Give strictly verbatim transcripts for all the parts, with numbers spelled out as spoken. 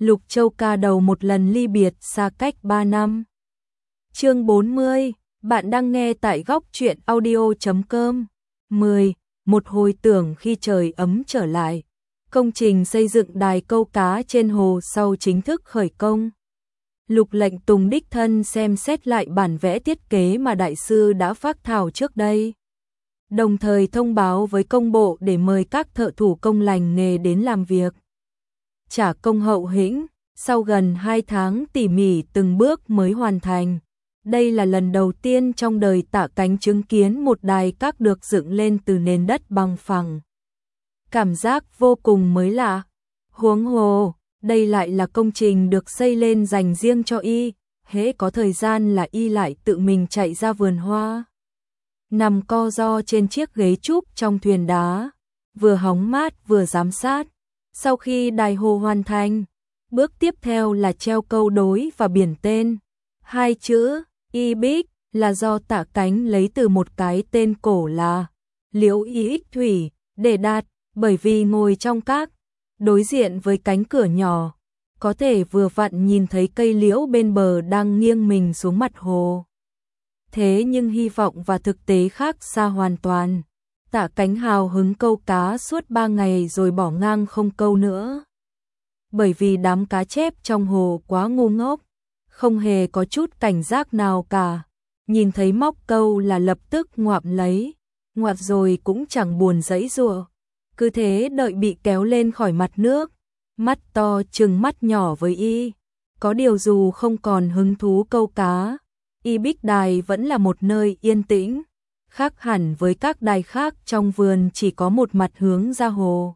Lục Châu ca đầu một lần ly biệt xa cách ba năm. Chương bốn mươi, bạn đang nghe tại góc truyện audio chấm com. mười. Một hồi tưởng khi trời ấm trở lại. Công trình xây dựng đài câu cá trên hồ sau chính thức khởi công. Lục Lệnh Tùng đích thân xem xét lại bản vẽ thiết kế mà đại sư đã phác thảo trước đây. Đồng thời thông báo với công bộ để mời các thợ thủ công lành nghề đến làm việc. Trả công hậu hĩnh, sau gần hai tháng tỉ mỉ từng bước mới hoàn thành. Đây là lần đầu tiên trong đời Tạ Cánh chứng kiến một đài các được dựng lên từ nền đất bằng phẳng. Cảm giác vô cùng mới lạ. Huống hồ, đây lại là công trình được xây lên dành riêng cho y, hễ có thời gian là y lại tự mình chạy ra vườn hoa. Nằm co ro trên chiếc ghế trúc trong thuyền đá, vừa hóng mát vừa giám sát. Sau khi đài hồ hoàn thành, bước tiếp theo là treo câu đối và biển tên. Hai chữ Ibis là do Tạ Cánh lấy từ một cái tên cổ là Liễu Y Ích Thủy để đặt, bởi vì ngồi trong các, đối diện với cánh cửa nhỏ, có thể vừa vặn nhìn thấy cây liễu bên bờ đang nghiêng mình xuống mặt hồ. Thế nhưng hy vọng và thực tế khác xa hoàn toàn. Tạ Cánh hào hứng câu cá suốt ba ngày rồi bỏ ngang không câu nữa. Bởi vì đám cá chép trong hồ quá ngu ngốc, không hề có chút cảnh giác nào cả. Nhìn thấy móc câu là lập tức ngoạm lấy, ngoặt rồi cũng chẳng buồn giãy giụa. Cứ thế đợi bị kéo lên khỏi mặt nước, mắt to trừng mắt nhỏ với y. Có điều dù không còn hứng thú câu cá, Ibis đài vẫn là một nơi yên tĩnh, khác hẳn với các đài khác trong vườn chỉ có một mặt hướng ra hồ.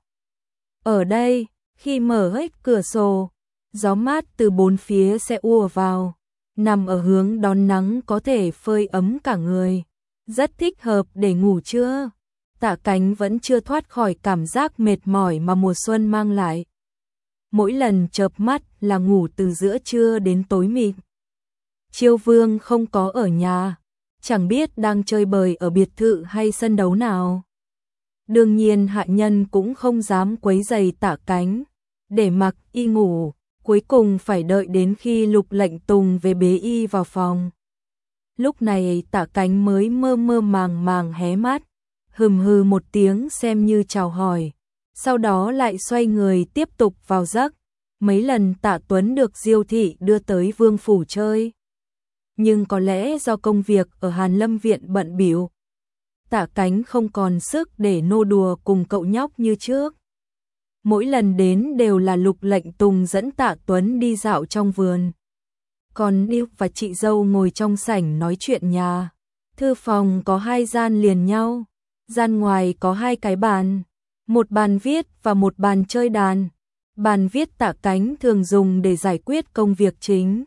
Ở đây, khi mở hết cửa sổ, gió mát từ bốn phía sẽ ùa vào, nằm ở hướng đón nắng có thể phơi ấm cả người, rất thích hợp để ngủ trưa. Tạ Cánh vẫn chưa thoát khỏi cảm giác mệt mỏi mà mùa xuân mang lại. Mỗi lần chợp mắt là ngủ từ giữa trưa đến tối mịt. Chiêu Vương không có ở nhà, chẳng biết đang chơi bời ở biệt thự hay sân đấu nào. Đương nhiên hạ nhân cũng không dám quấy rầy Tạ Cánh, để mặc y ngủ, cuối cùng phải đợi đến khi Lục Lệnh Tùng về bế y vào phòng. Lúc này Tạ Cánh mới mơ mơ màng màng hé mắt, hừm hừ một tiếng xem như chào hỏi, sau đó lại xoay người tiếp tục vào giấc. Mấy lần Tạ Tuấn được Diêu thị đưa tới Vương phủ chơi, nhưng có lẽ do công việc ở Hàn Lâm viện bận bịu, Tạ Cánh không còn sức để nô đùa cùng cậu nhóc như trước. Mỗi lần đến đều là Lục Lệnh Tùng dẫn Tạ Tuấn đi dạo trong vườn, còn Niu và chị dâu ngồi trong sảnh nói chuyện nhà. Thư phòng có hai gian liền nhau, gian ngoài có hai cái bàn, một bàn viết và một bàn chơi đàn. Bàn viết Tạ Cánh thường dùng để giải quyết công việc chính,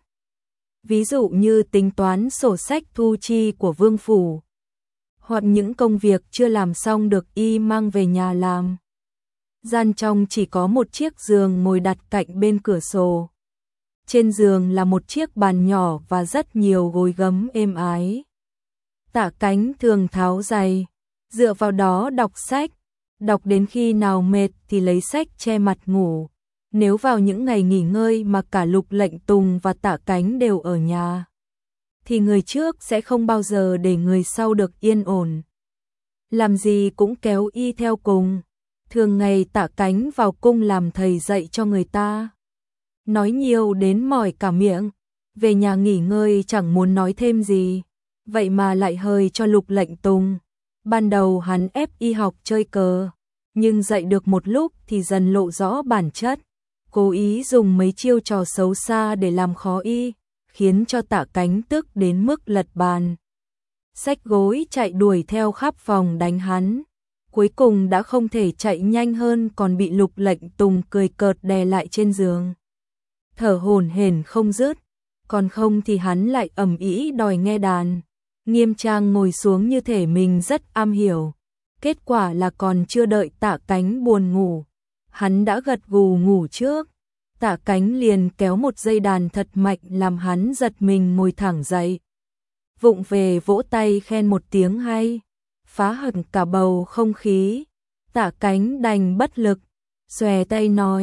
ví dụ như tính toán sổ sách thu chi của Vương phủ, hoặc những công việc chưa làm xong được y mang về nhà làm. Gian trong chỉ có một chiếc giường ngồi đặt cạnh bên cửa sổ. Trên giường là một chiếc bàn nhỏ và rất nhiều gối gấm êm ái. Tạ Cánh thường tháo giày, dựa vào đó đọc sách, đọc đến khi nào mệt thì lấy sách che mặt ngủ. Nếu vào những ngày nghỉ ngơi mà cả Lục Lệnh Tùng và Tạ Cánh đều ở nhà, thì người trước sẽ không bao giờ để người sau được yên ổn. Làm gì cũng kéo y theo cùng. Thường ngày Tạ Cánh vào cung làm thầy dạy cho người ta, nói nhiều đến mỏi cả miệng, về nhà nghỉ ngơi chẳng muốn nói thêm gì, vậy mà lại hời cho Lục Lệnh Tùng. Ban đầu hắn ép y học chơi cờ, nhưng dạy được một lúc thì dần lộ rõ bản chất, cố ý dùng mấy chiêu trò xấu xa để làm khó y, khiến cho Tạ Cánh tức đến mức lật bàn, xách gối chạy đuổi theo khắp phòng đánh hắn. Cuối cùng đã không thể chạy nhanh hơn còn bị Lục Lệnh Tùng cười cợt đè lại trên giường, thở hổn hển không dứt, còn không thì hắn lại ầm ĩ đòi nghe đàn, nghiêm trang ngồi xuống như thể mình rất am hiểu. Kết quả là còn chưa đợi Tạ Cánh buồn ngủ, hắn đã gật gù ngủ trước. Tạ Cánh liền kéo một dây đàn thật mạnh làm hắn giật mình ngồi thẳng dậy, vụng về vỗ tay khen một tiếng hay, phá hẳn cả bầu không khí. Tạ Cánh đành bất lực, xòe tay nói,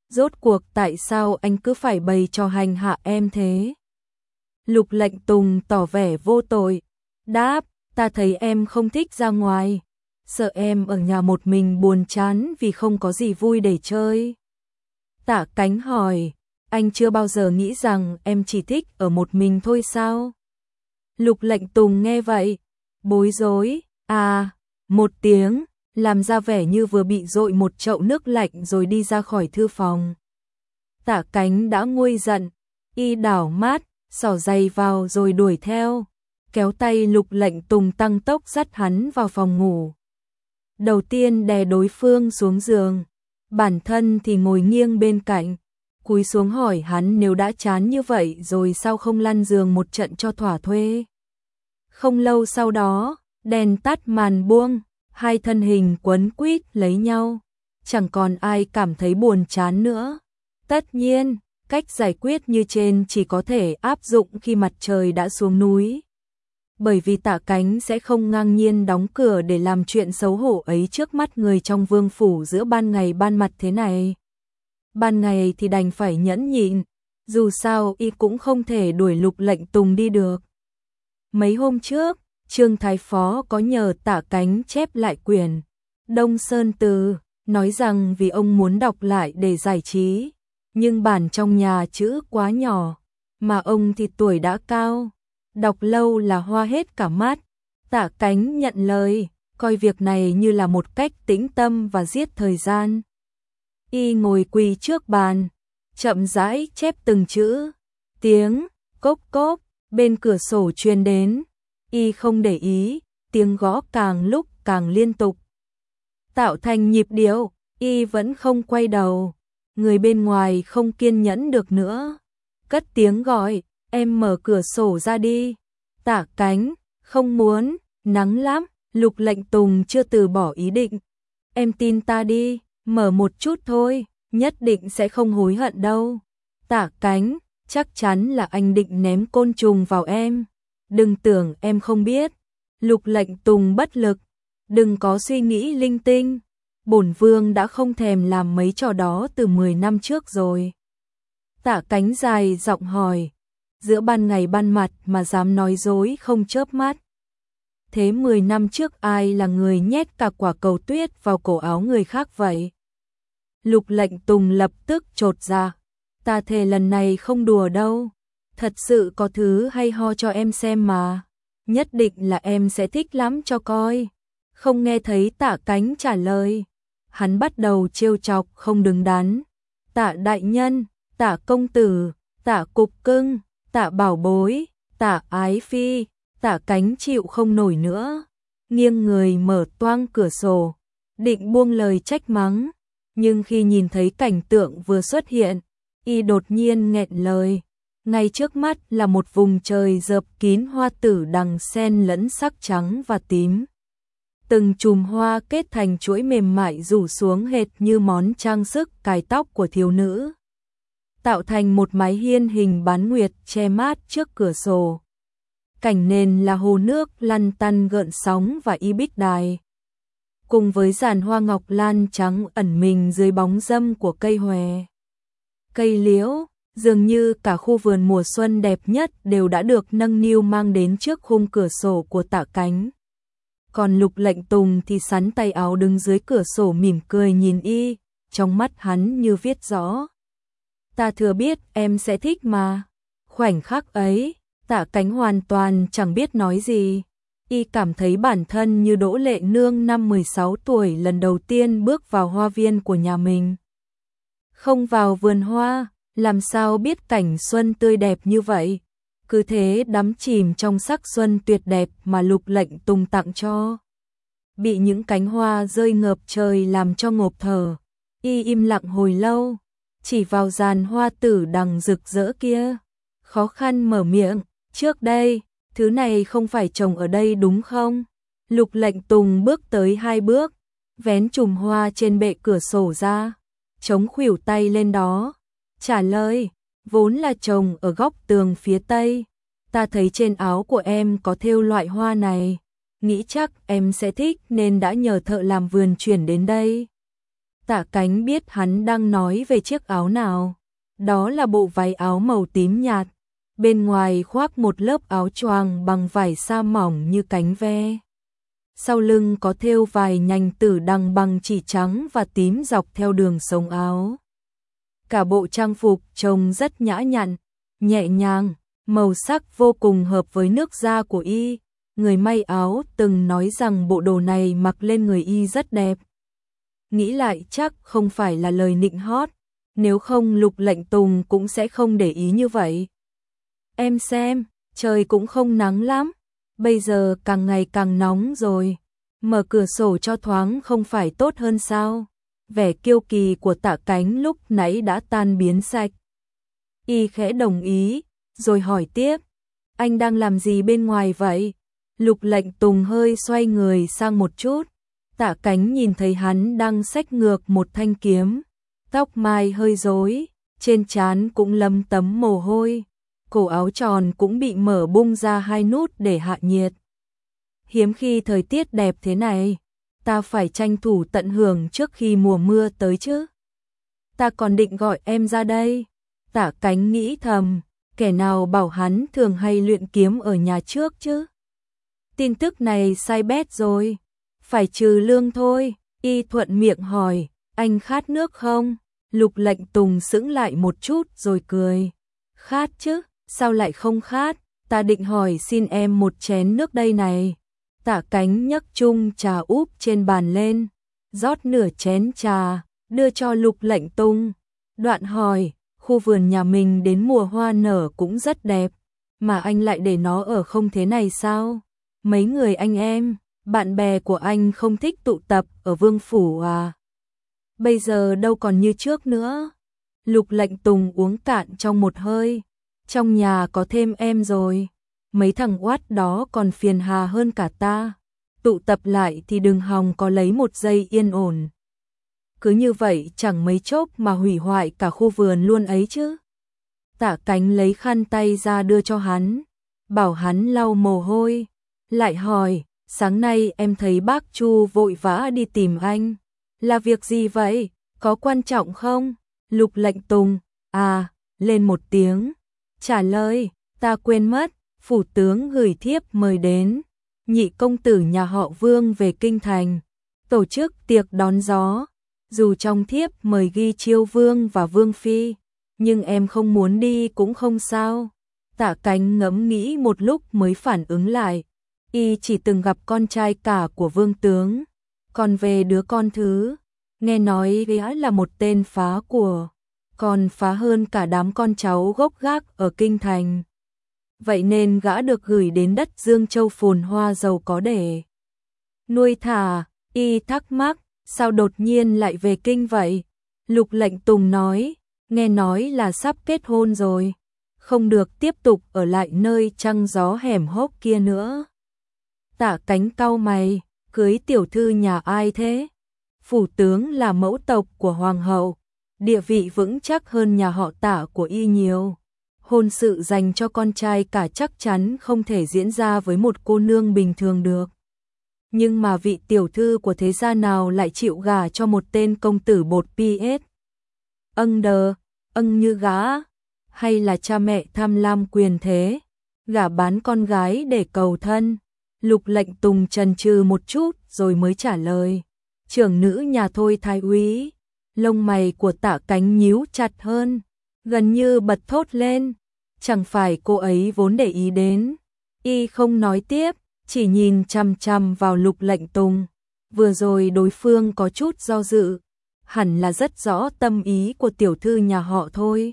Rốt cuộc tại sao anh cứ phải bày trò hành hạ em thế? Lục Lệnh Tùng tỏ vẻ vô tội, đáp, ta thấy em không thích ra ngoài, sợ em ở nhà một mình buồn chán vì không có gì vui để chơi. Tạ Cánh hỏi, anh chưa bao giờ nghĩ rằng em chỉ thích ở một mình thôi sao? Lục Lệnh Tùng nghe vậy, bối rối, à, một tiếng, làm ra vẻ như vừa bị dội một chậu nước lạnh rồi đi ra khỏi thư phòng. Tạ Cánh đã nguôi giận, y đảo mát, xỏ giày vào rồi đuổi theo, kéo tay Lục Lệnh Tùng tăng tốc dắt hắn vào phòng ngủ. Đầu tiên đè đối phương xuống giường, bản thân thì ngồi nghiêng bên cạnh, cúi xuống hỏi hắn nếu đã chán như vậy rồi sao không lăn giường một trận cho thỏa thuê. Không lâu sau đó, đèn tắt màn buông, hai thân hình quấn quýt lấy nhau, chẳng còn ai cảm thấy buồn chán nữa. Tất nhiên, cách giải quyết như trên chỉ có thể áp dụng khi mặt trời đã xuống núi. Bởi vì Tạ Cánh sẽ không ngang nhiên đóng cửa để làm chuyện xấu hổ ấy trước mắt người trong vương phủ giữa ban ngày ban mặt thế này. Ban ngày thì đành phải nhẫn nhịn, dù sao y cũng không thể đuổi Lục Lệnh Tùng đi được. Mấy hôm trước, Trương Thái Phó có nhờ Tạ Cánh chép lại quyển Đông Sơn Từ, nói rằng vì ông muốn đọc lại để giải trí, nhưng bản trong nhà chữ quá nhỏ, mà ông thì tuổi đã cao, đọc lâu là hoa hết cả mắt. Tạ Cánh nhận lời, coi việc này như là một cách tĩnh tâm và giết thời gian. Y ngồi quỳ trước bàn, chậm rãi chép từng chữ, tiếng cốc cốc bên cửa sổ truyền đến, y không để ý, tiếng gõ càng lúc càng liên tục, tạo thành nhịp điệu, y vẫn không quay đầu. Người bên ngoài không kiên nhẫn được nữa, cất tiếng gọi, em mở cửa sổ ra đi. Tạ Cánh, không muốn, nắng lắm. Lục Lệnh Tùng chưa từ bỏ ý định, em tin ta đi, mở một chút thôi, nhất định sẽ không hối hận đâu. Tạ Cánh, chắc chắn là anh định ném côn trùng vào em, đừng tưởng em không biết. Lục Lệnh Tùng bất lực, đừng có suy nghĩ linh tinh, bổn vương đã không thèm làm mấy trò đó từ mười năm trước rồi. Tạ Cánh dài giọng hỏi, giữa ban ngày ban mặt mà dám nói dối không chớp mắt. Thế mười năm trước ai là người nhét cả quả cầu tuyết vào cổ áo người khác vậy? Lục Lệnh Tùng lập tức chột dạ, ta thề lần này không đùa đâu, thật sự có thứ hay ho cho em xem mà, nhất định là em sẽ thích lắm cho coi. Không nghe thấy Tạ Cánh trả lời, hắn bắt đầu trêu chọc không đứng đắn. Tạ đại nhân, Tạ công tử, Tạ cục cưng, Tạ bảo bối, Tạ ái phi. Tạ Cánh chịu không nổi nữa, nghiêng người mở toang cửa sổ, định buông lời trách mắng, nhưng khi nhìn thấy cảnh tượng vừa xuất hiện, y đột nhiên nghẹn lời. Ngay trước mắt là một vùng trời rợp kín hoa tử đằng sen lẫn sắc trắng và tím. Từng chùm hoa kết thành chuỗi mềm mại rủ xuống hệt như món trang sức cài tóc của thiếu nữ, tạo thành một mái hiên hình bán nguyệt che mát trước cửa sổ. Cảnh nền là hồ nước lăn tăn gợn sóng và y bích đài, cùng với giàn hoa ngọc lan trắng ẩn mình dưới bóng râm của cây hòe, cây liễu. Dường như cả khu vườn mùa xuân đẹp nhất đều đã được nâng niu mang đến trước khung cửa sổ của Tạ Cánh. Còn Lục Lệnh Tùng thì sắn tay áo đứng dưới cửa sổ mỉm cười nhìn y, trong mắt hắn như viết rõ, ta thừa biết em sẽ thích mà. Khoảnh khắc ấy, Tạ Cánh hoàn toàn chẳng biết nói gì, y cảm thấy bản thân như Đỗ Lệ Nương năm mười sáu tuổi lần đầu tiên bước vào hoa viên của nhà mình. Không vào vườn hoa, làm sao biết cảnh xuân tươi đẹp như vậy, cứ thế đắm chìm trong sắc xuân tuyệt đẹp mà Lục Lệnh Tùng tặng cho. Bị những cánh hoa rơi ngập trời làm cho ngộp thở, y im lặng hồi lâu, chỉ vào giàn hoa tử đằng rực rỡ kia, khó khăn mở miệng, trước đây, thứ này không phải trồng ở đây đúng không? Lục Lệnh Tùng bước tới hai bước, vén chùm hoa trên bệ cửa sổ ra, chống khuỷu tay lên đó, trả lời, vốn là trồng ở góc tường phía tây, ta thấy trên áo của em có thêu loại hoa này, nghĩ chắc em sẽ thích nên đã nhờ thợ làm vườn chuyển đến đây. Tạ Cánh biết hắn đang nói về chiếc áo nào. Đó là bộ váy áo màu tím nhạt, bên ngoài khoác một lớp áo choàng bằng vải sa mỏng như cánh ve. Sau lưng có thêu vài nhành tử đằng bằng chỉ trắng và tím dọc theo đường sống áo. Cả bộ trang phục trông rất nhã nhặn, nhẹ nhàng, màu sắc vô cùng hợp với nước da của y. Người may áo từng nói rằng bộ đồ này mặc lên người y rất đẹp. Nghĩ lại chắc không phải là lời nịnh hót, nếu không Lục Lệnh Tùng cũng sẽ không để ý như vậy. Em xem, trời cũng không nắng lắm, bây giờ càng ngày càng nóng rồi, mở cửa sổ cho thoáng không phải tốt hơn sao? Vẻ kiêu kỳ của Tạ Cánh lúc nãy đã tan biến sạch. Y khẽ đồng ý, rồi hỏi tiếp, anh đang làm gì bên ngoài vậy? Lục Lệnh Tùng hơi xoay người sang một chút, Tạ Cánh nhìn thấy hắn đang xách ngược một thanh kiếm, tóc mai hơi rối, trên trán cũng lấm tấm mồ hôi, cổ áo tròn cũng bị mở bung ra hai nút để hạ nhiệt. Hiếm khi thời tiết đẹp thế này, ta phải tranh thủ tận hưởng trước khi mùa mưa tới chứ. Ta còn định gọi em ra đây. Tạ Cánh nghĩ thầm, kẻ nào bảo hắn thường hay luyện kiếm ở nhà trước chứ. Tin tức này sai bét rồi, phải trừ lương thôi. Y thuận miệng hỏi, anh khát nước không? Lục Lệnh Tùng sững lại một chút rồi cười. Khát chứ, sao lại không khát? Ta định hỏi xin em một chén nước đây này. Tạ Cánh nhấc chung trà úp trên bàn lên, rót nửa chén trà, đưa cho Lục Lệnh Tùng. Đoạn hỏi, khu vườn nhà mình đến mùa hoa nở cũng rất đẹp, mà anh lại để nó ở không thế này sao? Mấy người anh em, bạn bè của anh không thích tụ tập ở Vương Phủ à? Bây giờ đâu còn như trước nữa. Lục Lệnh Tùng uống cạn trong một hơi, trong nhà có thêm em rồi. Mấy thằng oát đó còn phiền hà hơn cả ta. Tụ tập lại thì đừng hòng có lấy một giây yên ổn. Cứ như vậy chẳng mấy chốc mà hủy hoại cả khu vườn luôn ấy chứ. Tạ Cánh lấy khăn tay ra đưa cho hắn, bảo hắn lau mồ hôi, lại hỏi, sáng nay em thấy bác Chu vội vã đi tìm anh. Là việc gì vậy? Có quan trọng không? Lục Lệnh Tùng, à, lên một tiếng, trả lời, ta quên mất. Phủ tướng gửi thiếp mời đến, nhị công tử nhà họ Vương về kinh thành, tổ chức tiệc đón gió. Dù trong thiếp mời ghi Chiêu Vương và Vương Phi, nhưng em không muốn đi cũng không sao. Tạ Cánh ngẫm nghĩ một lúc mới phản ứng lại, y chỉ từng gặp con trai cả của Vương tướng, còn về đứa con thứ, nghe nói gã là một tên phá của, còn phá hơn cả đám con cháu gốc gác ở kinh thành. Vậy nên gã được gửi đến đất Dương Châu phồn hoa giàu có để nuôi thả. Y thắc mắc, sao đột nhiên lại về kinh vậy? Lục Lệnh Tùng nói, nghe nói là sắp kết hôn rồi, không được tiếp tục ở lại nơi trăng gió hẻm hốc kia nữa. Tạ Cánh cau mày, cưới tiểu thư nhà ai thế? Phủ tướng là mẫu tộc của hoàng hậu, địa vị vững chắc hơn nhà họ Tạ của y nhiều. Hôn sự dành cho con trai cả chắc chắn không thể diễn ra với một cô nương bình thường được. Nhưng mà vị tiểu thư của thế gia nào lại chịu gả cho một tên công tử bột pê ét? Âng đờ, âng như gã, hay là cha mẹ tham lam quyền thế, gả bán con gái để cầu thân? Lục Lệnh Tùng chần chừ một chút rồi mới trả lời, trưởng nữ nhà thôi thái úy. Lông mày của Tạ Cánh nhíu chặt hơn, gần như bật thốt lên, chẳng phải cô ấy vốn để ý đến. Y không nói tiếp, chỉ nhìn chằm chằm vào Lục Lệnh Tùng. Vừa rồi đối phương có chút do dự, hẳn là rất rõ tâm ý của tiểu thư nhà họ thôi.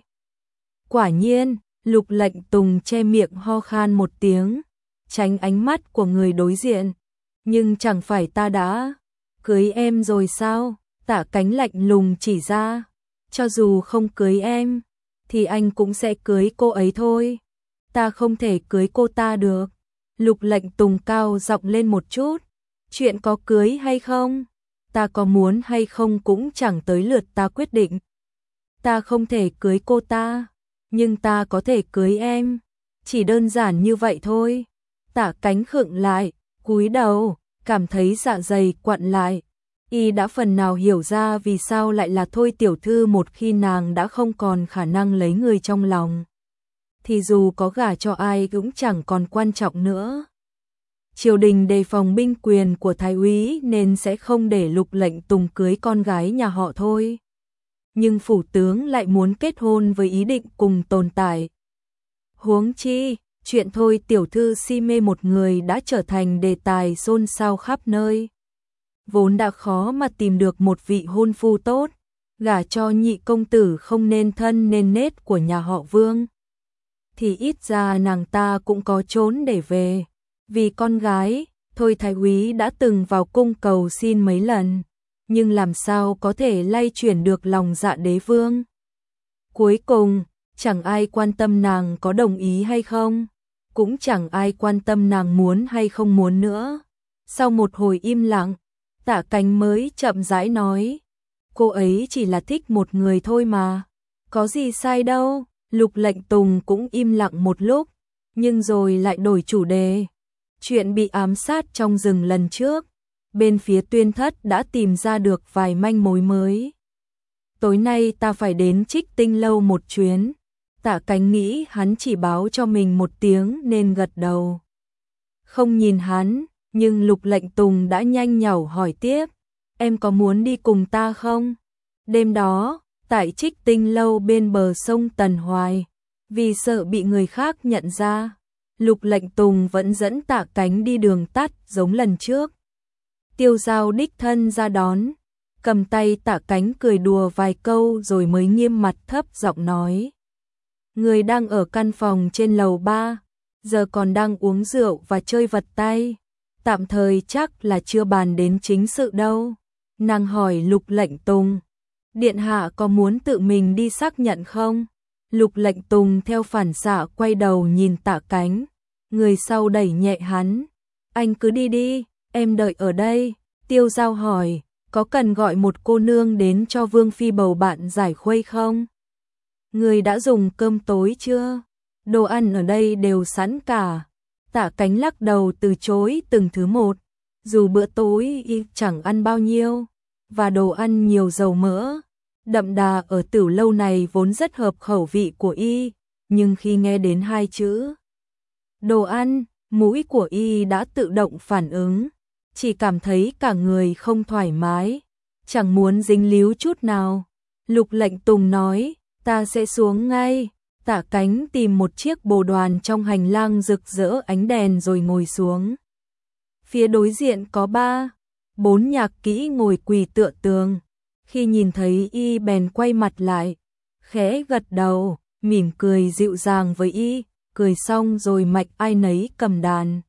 Quả nhiên, Lục Lệnh Tùng che miệng ho khan một tiếng, tránh ánh mắt của người đối diện. Nhưng chẳng phải ta đã cưới em rồi sao? Tạ Cánh lạnh lùng chỉ ra, cho dù không cưới em, thì anh cũng sẽ cưới cô ấy thôi. Ta không thể cưới cô ta được. Lục Lệnh Tùng cao giọng lên một chút, chuyện có cưới hay không, ta có muốn hay không cũng chẳng tới lượt ta quyết định. Ta không thể cưới cô ta, nhưng ta có thể cưới em, chỉ đơn giản như vậy thôi. Tạ Cánh khựng lại, cúi đầu, cảm thấy dạ dày quặn lại. Y đã phần nào hiểu ra vì sao lại là Thôi tiểu thư một khi nàng đã không còn khả năng lấy người trong lòng. Thì dù có gả cho ai cũng chẳng còn quan trọng nữa. Triều đình đề phòng binh quyền của thái úy nên sẽ không để Lục Lệnh Tùng cưới con gái nhà họ Thôi. Nhưng phủ tướng lại muốn kết hôn với ý định cùng tồn tại. Huống chi, chuyện Thôi tiểu thư si mê một người đã trở thành đề tài xôn xao khắp nơi. Vốn đã khó mà tìm được một vị hôn phu tốt, gả cho nhị công tử không nên thân nên nết của nhà họ Vương. Thì ít ra nàng ta cũng có trốn để về. Vì con gái, Thôi thái úy đã từng vào cung cầu xin mấy lần, nhưng làm sao có thể lay chuyển được lòng dạ đế vương. Cuối cùng, chẳng ai quan tâm nàng có đồng ý hay không, cũng chẳng ai quan tâm nàng muốn hay không muốn nữa. Sau một hồi im lặng, Tạ Cánh mới chậm rãi nói, cô ấy chỉ là thích một người thôi mà, có gì sai đâu. Lục Lệnh Tùng cũng im lặng một lúc, nhưng rồi lại đổi chủ đề. Chuyện bị ám sát trong rừng lần trước, bên phía Tuyên Thất đã tìm ra được vài manh mối mới. Tối nay ta phải đến Trích Tinh lâu một chuyến. Tạ Cánh nghĩ hắn chỉ báo cho mình một tiếng nên gật đầu. Không nhìn hắn, nhưng Lục Lệnh Tùng đã nhanh nhảu hỏi tiếp, em có muốn đi cùng ta không? Đêm đó, tại Trích Tinh lâu bên bờ sông Tần Hoài, vì sợ bị người khác nhận ra, Lục Lệnh Tùng vẫn dẫn Tạ Cánh đi đường tắt giống lần trước. Tiêu Giao đích thân ra đón, cầm tay Tạ Cánh cười đùa vài câu rồi mới nghiêm mặt thấp giọng nói. Người đang ở căn phòng trên lầu ba, giờ còn đang uống rượu và chơi vật tay. Tạm thời chắc là chưa bàn đến chính sự đâu. Nàng hỏi Lục Lệnh Tùng, điện hạ có muốn tự mình đi xác nhận không? Lục Lệnh Tùng theo phản xạ quay đầu nhìn Tạ Cánh, người sau đẩy nhẹ hắn. Anh cứ đi đi, em đợi ở đây. Tiêu Giao hỏi, có cần gọi một cô nương đến cho Vương Phi bầu bạn giải khuây không? Người đã dùng cơm tối chưa? Đồ ăn ở đây đều sẵn cả. Tạ Cánh lắc đầu từ chối từng thứ một, dù bữa tối y chẳng ăn bao nhiêu, và đồ ăn nhiều dầu mỡ, đậm đà ở Tửu lâu này vốn rất hợp khẩu vị của y, nhưng khi nghe đến hai chữ đồ ăn, mũi của y đã tự động phản ứng, chỉ cảm thấy cả người không thoải mái, chẳng muốn dính líu chút nào. Lục Lệnh Tùng nói, ta sẽ xuống ngay. Tạ Cánh tìm một chiếc bồ đoàn trong hành lang rực rỡ ánh đèn rồi ngồi xuống. Phía đối diện có ba, bốn nhạc kỹ ngồi quỳ tựa tường. Khi nhìn thấy y bèn quay mặt lại, khẽ gật đầu, mỉm cười dịu dàng với y, cười xong rồi mạch ai nấy cầm đàn.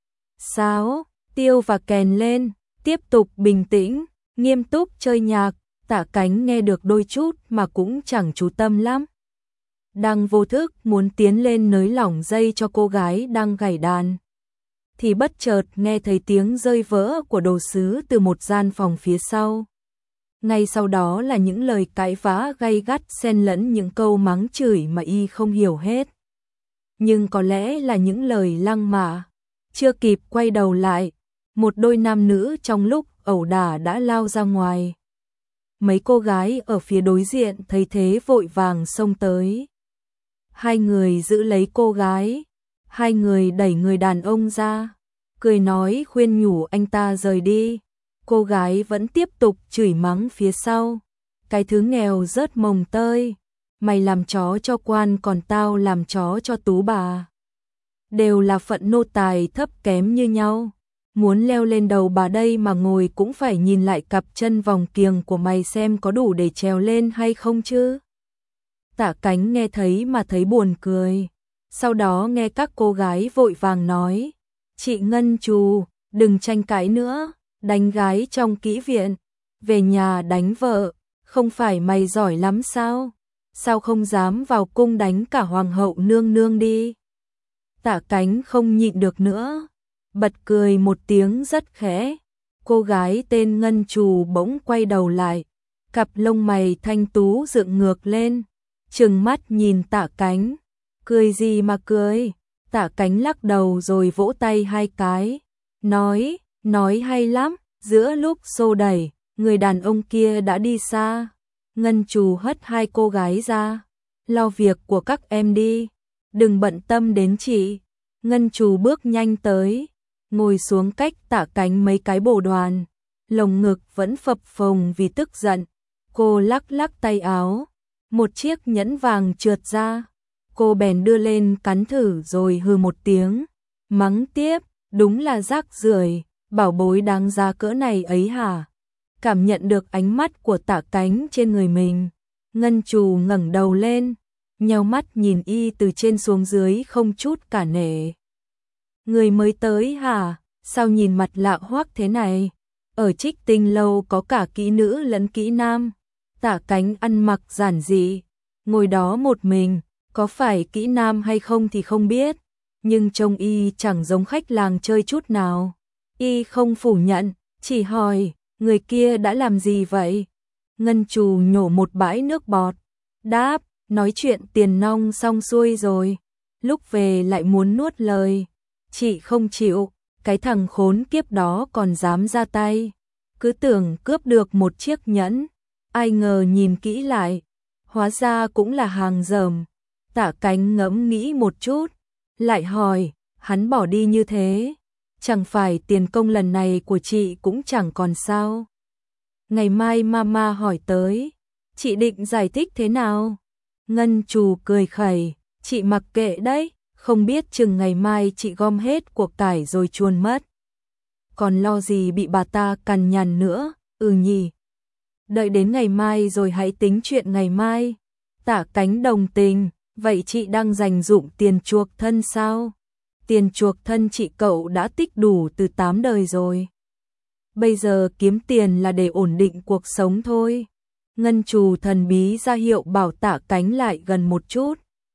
Sáo, tiêu và kèn lên, tiếp tục bình tĩnh, nghiêm túc chơi nhạc. Tạ Cánh nghe được đôi chút mà cũng chẳng chú tâm lắm. Đang vô thức muốn tiến lên nới lỏng dây cho cô gái đang gảy đàn, thì bất chợt nghe thấy tiếng rơi vỡ của đồ sứ từ một gian phòng phía sau. Ngay sau đó là những lời cãi vã gay gắt xen lẫn những câu mắng chửi mà y không hiểu hết. Nhưng có lẽ là những lời lăng mạ. Chưa kịp quay đầu lại, một đôi nam nữ trong lúc ẩu đả đã lao ra ngoài. Mấy cô gái ở phía đối diện thấy thế vội vàng xông tới. Hai người giữ lấy cô gái, hai người đẩy người đàn ông ra, cười nói khuyên nhủ anh ta rời đi. Cô gái vẫn tiếp tục chửi mắng phía sau. Cái thứ nghèo rớt mồng tơi, mày làm chó cho quan còn tao làm chó cho tú bà. Đều là phận nô tài thấp kém như nhau. Muốn leo lên đầu bà đây mà ngồi cũng phải nhìn lại cặp chân vòng kiềng của mày xem có đủ để trèo lên hay không chứ. Tạ Cánh nghe thấy mà thấy buồn cười. Sau đó nghe các cô gái vội vàng nói, chị Ngân Trù, đừng tranh cãi nữa, đánh gái trong kỹ viện, về nhà đánh vợ, không phải mày giỏi lắm sao? Sao không dám vào cung đánh cả hoàng hậu nương nương đi? Tạ Cánh không nhịn được nữa, bật cười một tiếng rất khẽ. Cô gái tên Ngân Trù bỗng quay đầu lại, cặp lông mày thanh tú dựng ngược lên, trừng mắt nhìn Tạ Cánh. Cười gì mà cười? Tạ Cánh lắc đầu rồi vỗ tay hai cái, nói, nói hay lắm. Giữa lúc xô đẩy, người đàn ông kia đã đi xa. Ngân Trù hất hai cô gái ra. Lo việc của các em đi, đừng bận tâm đến chị. Ngân Trù bước nhanh tới, ngồi xuống cách Tạ Cánh mấy cái bồ đoàn. Lồng ngực vẫn phập phồng vì tức giận. Cô lắc lắc tay áo, một chiếc nhẫn vàng trượt ra. Cô bèn đưa lên cắn thử rồi hừ một tiếng, mắng tiếp, đúng là rác rưởi, bảo bối đáng giá cỡ này ấy hả? Cảm nhận được ánh mắt của Tạ Cánh trên người mình, Ngân Trù ngẩng đầu lên, nheo mắt nhìn y từ trên xuống dưới không chút cả nể. Người mới tới hả? Sao nhìn mặt lạ hoắc thế này? Ở Trích Tinh lâu có cả kỹ nữ lẫn kỹ nam. Tạ Cánh ăn mặc giản dị, ngồi đó một mình, có phải kỹ nam hay không thì không biết, nhưng trông y chẳng giống khách làng chơi chút nào. Y không phủ nhận, chỉ hỏi, người kia đã làm gì vậy? Ngân Trù nhổ một bãi nước bọt, đáp, nói chuyện tiền nong xong xuôi rồi, lúc về lại muốn nuốt lời. Chị không chịu, cái thằng khốn kiếp đó còn dám ra tay, cứ tưởng cướp được một chiếc nhẫn, ai ngờ nhìn kỹ lại, hóa ra cũng là hàng dởm. Tạ Cánh ngẫm nghĩ một chút, lại hỏi, hắn bỏ đi như thế, chẳng phải tiền công lần này của chị cũng chẳng còn sao? Ngày mai mama hỏi tới, chị định giải thích thế nào? Ngân Trù cười khẩy, chị mặc kệ đấy, không biết chừng ngày mai chị gom hết của cải rồi chuồn mất. Còn lo gì bị bà ta cằn nhằn nữa, ừ nhỉ. Đợi đến ngày mai rồi hãy tính chuyện ngày mai. Tạ Cánh đồng tình, vậy chị đang dành dụm tiền chuộc thân sao? Tiền chuộc thân chị cậu đã tích đủ từ tám đời rồi. Bây giờ kiếm tiền là để ổn định cuộc sống thôi. Ngân Trù thần bí ra hiệu bảo Tạ Cánh lại gần một chút.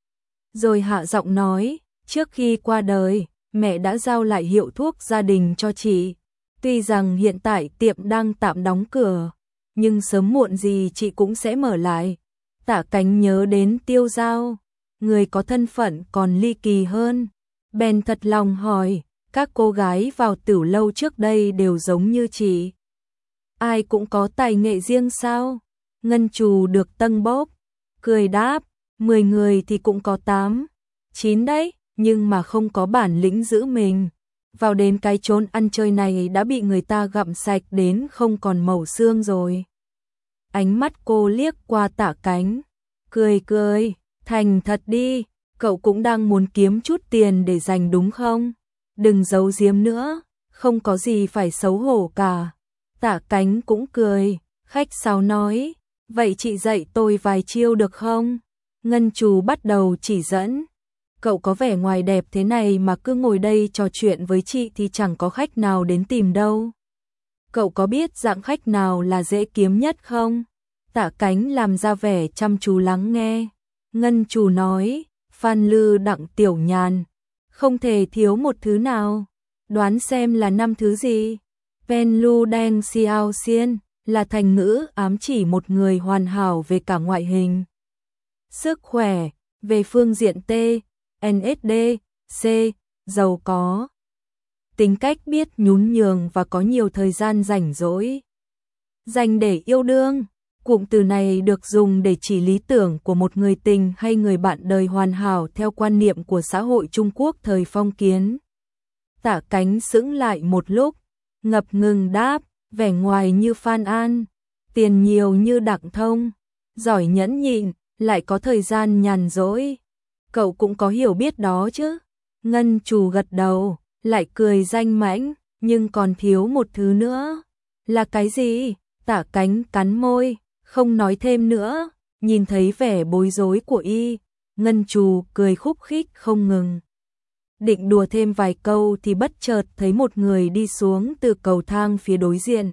Rồi hạ giọng nói, trước khi qua đời, mẹ đã giao lại hiệu thuốc gia đình cho chị. Tuy rằng hiện tại tiệm đang tạm đóng cửa, nhưng sớm muộn gì chị cũng sẽ mở lại. Tạ Cánh nhớ đến Tiêu Giao, người có thân phận còn ly kỳ hơn. Bèn thật lòng hỏi, các cô gái vào Tửu lâu trước đây đều giống như chị. Ai cũng có tài nghệ riêng sao? Ngân Trù được tâng bốc, cười đáp, mười người thì cũng có tám, chín đấy, nhưng mà không có bản lĩnh giữ mình. Vào đến cái chốn ăn chơi này đã bị người ta gặm sạch đến không còn màu xương rồi. Ánh mắt cô liếc qua Tạ Cánh, cười cười, thành thật đi, cậu cũng đang muốn kiếm chút tiền để dành đúng không? Đừng giấu giếm nữa, không có gì phải xấu hổ cả. Tạ Cánh cũng cười, khách sáo nói, vậy chị dạy tôi vài chiêu được không? Ngân Trù bắt đầu chỉ dẫn. Cậu có vẻ ngoài đẹp thế này mà cứ ngồi đây trò chuyện với chị thì chẳng có khách nào đến tìm đâu. Cậu có biết dạng khách nào là dễ kiếm nhất không? Tạ Cánh làm ra vẻ chăm chú lắng nghe. Ngân Trù nói, Phan Lư Đặng Tiểu Nhàn, không thể thiếu một thứ nào. Đoán xem là năm thứ gì? Ven Lu Đen Xiao Xiên là thành ngữ ám chỉ một người hoàn hảo về cả ngoại hình, sức khỏe, về phương diện T, en ét đê, C, giàu có, tính cách biết nhún nhường và có nhiều thời gian rảnh rỗi dành để yêu đương. Cụm từ này được dùng để chỉ lý tưởng của một người tình hay người bạn đời hoàn hảo theo quan niệm của xã hội Trung Quốc thời phong kiến. Tạ Cánh sững lại một lúc, ngập ngừng đáp, vẻ ngoài như Phan An, tiền nhiều như Đặng Thông, giỏi nhẫn nhịn, lại có thời gian nhàn rỗi. Cậu cũng có hiểu biết đó chứ? Ngân Trù gật đầu, lại cười danh mãnh, nhưng còn thiếu một thứ nữa. Là cái gì? Tạ Cánh cắn môi, không nói thêm nữa. Nhìn thấy vẻ bối rối của y, Ngân Trù cười khúc khích không ngừng. Định đùa thêm vài câu thì bất chợt thấy một người đi xuống từ cầu thang phía đối diện.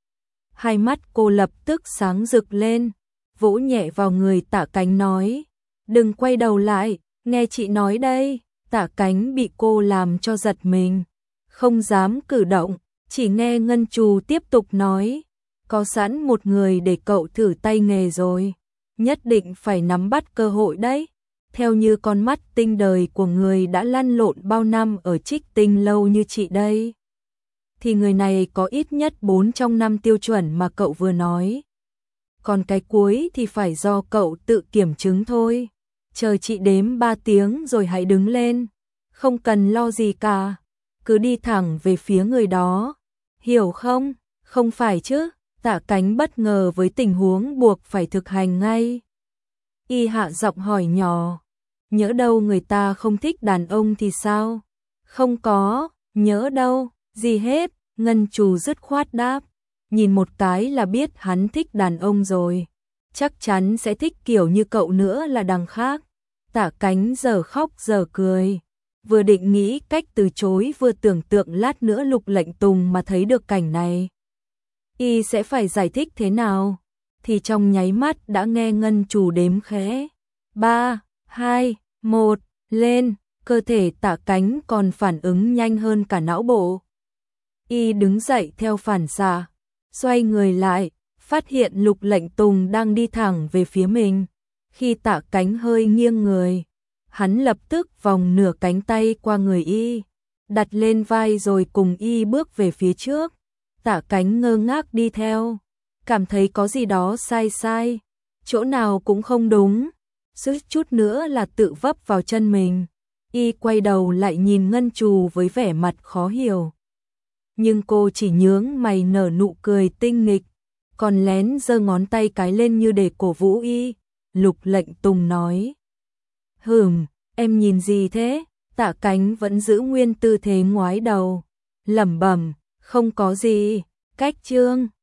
Hai mắt cô lập tức sáng rực lên, vỗ nhẹ vào người Tạ Cánh nói, đừng quay đầu lại, nghe chị nói đây. Tạ Cánh bị cô làm cho giật mình, không dám cử động, chỉ nghe Ngân Trù tiếp tục nói, có sẵn một người để cậu thử tay nghề rồi, nhất định phải nắm bắt cơ hội đấy. Theo như con mắt tinh đời của người đã lăn lộn bao năm ở Trích Tinh lâu như chị đây, thì người này có ít nhất bốn trong năm tiêu chuẩn mà cậu vừa nói. Còn cái cuối thì phải do cậu tự kiểm chứng thôi. Chờ chị đếm ba tiếng rồi hãy đứng lên. Không cần lo gì cả. Cứ đi thẳng về phía người đó. Hiểu không? Không phải chứ? Tạ Cánh bất ngờ với tình huống buộc phải thực hành ngay. Y hạ giọng hỏi nhỏ. Nhỡ đâu người ta không thích đàn ông thì sao? Không có, nhỡ đâu, gì hết. Ngân Trù dứt khoát đáp. Nhìn một cái là biết hắn thích đàn ông rồi. Chắc chắn sẽ thích kiểu như cậu nữa là đằng khác. Tạ Cánh giờ khóc giờ cười. Vừa định nghĩ cách từ chối vừa tưởng tượng lát nữa Lục Lệnh Tùng mà thấy được cảnh này. Y sẽ phải giải thích thế nào? Thì trong nháy mắt đã nghe Ngân Trù đếm khẽ. Ba, hai, một, lên. Cơ thể Tạ Cánh còn phản ứng nhanh hơn cả não bộ. Y đứng dậy theo phản xạ, xoay người lại, phát hiện Lục Lệnh Tùng đang đi thẳng về phía mình. Khi Tạ Cánh hơi nghiêng người, hắn lập tức vòng nửa cánh tay qua người Y, đặt lên vai rồi cùng Y bước về phía trước. Tạ Cánh ngơ ngác đi theo, cảm thấy có gì đó sai sai, chỗ nào cũng không đúng, suýt chút nữa là tự vấp vào chân mình. Y quay đầu lại nhìn Ngân Trù với vẻ mặt khó hiểu. Nhưng cô chỉ nhướng mày nở nụ cười tinh nghịch, còn lén giơ ngón tay cái lên như để cổ vũ Y. Lục Lệnh Tùng nói. Hừm, em nhìn gì thế? Tạ Cánh vẫn giữ nguyên tư thế ngoái đầu. Lẩm bẩm, không có gì. Cách chương